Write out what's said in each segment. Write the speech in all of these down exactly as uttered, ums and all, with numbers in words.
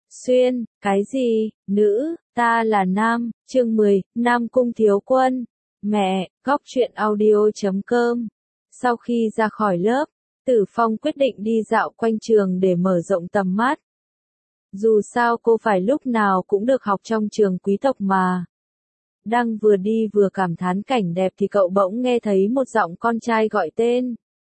Xuyên, cái gì, nữ, ta là nam, chương mười, Nam Cung Thiếu Quân. Mẹ, góc truyện audio chấm com. Sau khi ra khỏi lớp, Tử Phong quyết định đi dạo quanh trường để mở rộng tầm mắt. Dù sao cô phải lúc nào cũng được học trong trường quý tộc mà. Đang vừa đi vừa cảm thán cảnh đẹp thì cậu bỗng nghe thấy một giọng con trai gọi tên.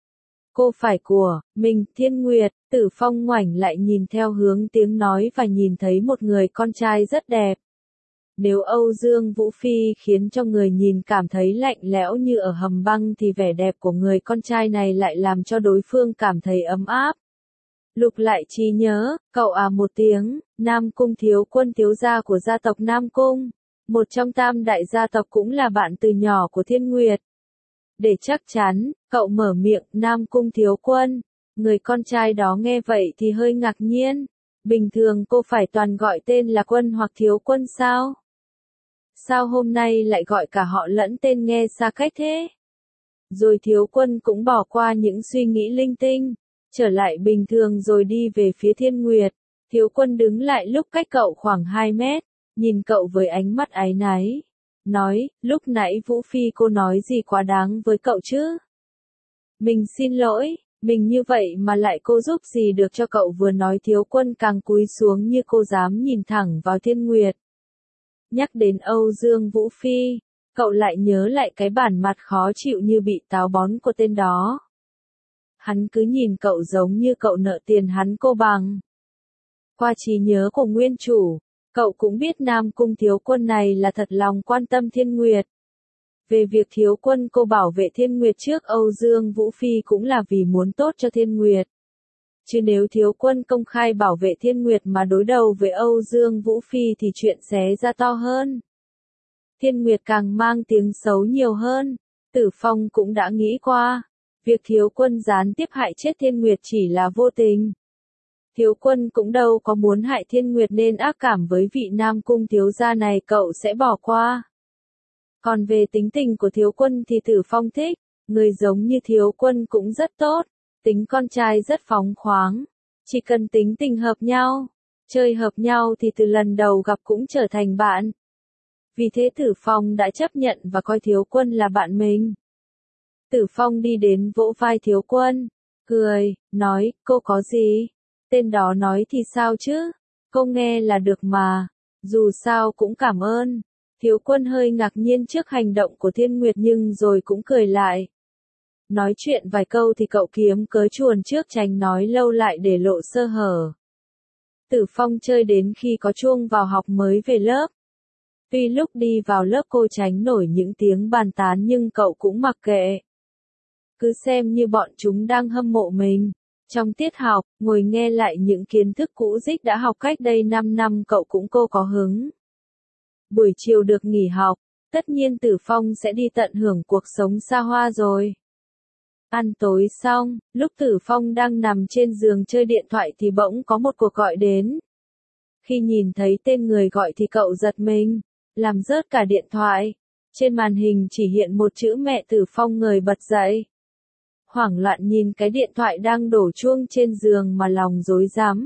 Cô phải của, mình, Thiên Nguyệt. Tử Phong ngoảnh lại nhìn theo hướng tiếng nói và nhìn thấy một người con trai rất đẹp. Nếu Âu Dương Vũ Phi khiến cho người nhìn cảm thấy lạnh lẽo như ở hầm băng thì vẻ đẹp của người con trai này lại làm cho đối phương cảm thấy ấm áp. Lục lại trí nhớ, cậu à một tiếng, Nam Cung Thiếu Quân thiếu gia của gia tộc Nam Cung. Một trong tam đại gia tộc cũng là bạn từ nhỏ của Thiên Nguyệt. Để chắc chắn, cậu mở miệng, Nam Cung Thiếu Quân. Người con trai đó nghe vậy thì hơi ngạc nhiên. Bình thường cô phải toàn gọi tên là Quân hoặc Thiếu Quân sao? Sao hôm nay lại gọi cả họ lẫn tên nghe xa cách thế? Rồi Thiếu Quân cũng bỏ qua những suy nghĩ linh tinh, trở lại bình thường rồi đi về phía Thiên Nguyệt. Thiếu Quân đứng lại lúc cách cậu khoảng hai mét, nhìn cậu với ánh mắt áy náy. Nói, lúc nãy Vũ Phi cô nói gì quá đáng với cậu chứ? Mình xin lỗi, mình như vậy mà lại cô giúp gì được cho cậu, vừa nói Thiếu Quân càng cúi xuống như cô dám nhìn thẳng vào Thiên Nguyệt. Nhắc đến Âu Dương Vũ Phi, cậu lại nhớ lại cái bản mặt khó chịu như bị táo bón của tên đó. Hắn cứ nhìn cậu giống như cậu nợ tiền hắn cô bằng. Qua trí nhớ của nguyên chủ, cậu cũng biết Nam Cung Thiếu Quân này là thật lòng quan tâm Thiên Nguyệt. Về việc Thiếu Quân cô bảo vệ Thiên Nguyệt trước Âu Dương Vũ Phi cũng là vì muốn tốt cho Thiên Nguyệt. Chứ nếu Thiếu Quân công khai bảo vệ Thiên Nguyệt mà đối đầu với Âu Dương Vũ Phi thì chuyện xé ra to hơn. Thiên Nguyệt càng mang tiếng xấu nhiều hơn. Tử Phong cũng đã nghĩ qua. Việc Thiếu Quân gián tiếp hại chết Thiên Nguyệt chỉ là vô tình. Thiếu Quân cũng đâu có muốn hại Thiên Nguyệt nên ác cảm với vị Nam Cung thiếu gia này cậu sẽ bỏ qua. Còn về tính tình của Thiếu Quân thì Tử Phong thích, người giống như Thiếu Quân cũng rất tốt, tính con trai rất phóng khoáng, chỉ cần tính tình hợp nhau, chơi hợp nhau thì từ lần đầu gặp cũng trở thành bạn. Vì thế Tử Phong đã chấp nhận và coi Thiếu Quân là bạn mình. Tử Phong đi đến vỗ vai Thiếu Quân, cười, nói, cô có gì? Tên đó nói thì sao chứ? Cô nghe là được mà, dù sao cũng cảm ơn. Thiếu Quân hơi ngạc nhiên trước hành động của Thiên Nguyệt nhưng rồi cũng cười lại. Nói chuyện vài câu thì cậu kiếm cớ chuồn trước tránh nói lâu lại để lộ sơ hở. Tử Phong chơi đến khi có chuông vào học mới về lớp. Tuy lúc đi vào lớp cô tránh nổi những tiếng bàn tán nhưng cậu cũng mặc kệ. Cứ xem như bọn chúng đang hâm mộ mình. Trong tiết học, ngồi nghe lại những kiến thức cũ dích đã học cách đây năm năm cậu cũng cô có hứng. Buổi chiều được nghỉ học, tất nhiên Tử Phong sẽ đi tận hưởng cuộc sống xa hoa rồi. Ăn tối xong, lúc Tử Phong đang nằm trên giường chơi điện thoại thì bỗng có một cuộc gọi đến. Khi nhìn thấy tên người gọi thì cậu giật mình, làm rớt cả điện thoại. Trên màn hình chỉ hiện một chữ mẹ. Tử Phong ngồi bật dậy. Hoảng loạn nhìn cái điện thoại đang đổ chuông trên giường mà lòng rối rắm.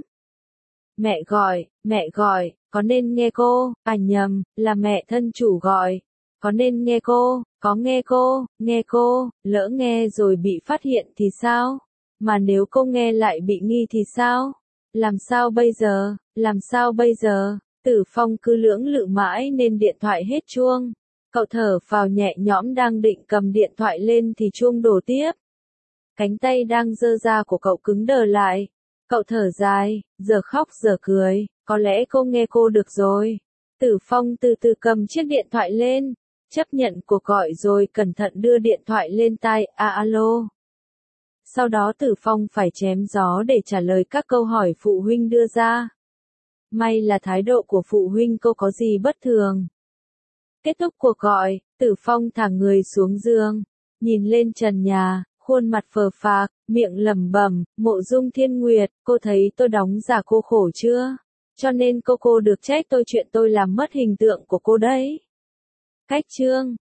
Mẹ gọi, mẹ gọi, có nên nghe cô? À nhầm, là mẹ thân chủ gọi. Có nên nghe cô? Có nghe cô, nghe cô, lỡ nghe rồi bị phát hiện thì sao? Mà nếu cô nghe lại bị nghi thì sao? Làm sao bây giờ? Làm sao bây giờ? Tử Phong cứ lưỡng lự mãi nên điện thoại hết chuông. Cậu thở phào nhẹ nhõm đang định cầm điện thoại lên thì chuông đổ tiếp. Cánh tay đang giơ ra của cậu cứng đờ lại. Cậu thở dài, giờ khóc giờ cười, có lẽ cô nghe cô được rồi. Tử Phong từ từ cầm chiếc điện thoại lên, chấp nhận cuộc gọi rồi cẩn thận đưa điện thoại lên tai, à alo. Sau đó Tử Phong phải chém gió để trả lời các câu hỏi phụ huynh đưa ra. May là thái độ của phụ huynh cô có gì bất thường. Kết thúc cuộc gọi, Tử Phong thả người xuống giường, nhìn lên trần nhà. Khuôn mặt phờ phạc, miệng lẩm bẩm, Mộ Dung Thiên Nguyệt, cô thấy tôi đóng giả cô khổ chưa? Cho nên cô cô được trách tôi chuyện tôi làm mất hình tượng của cô đấy. Cách chương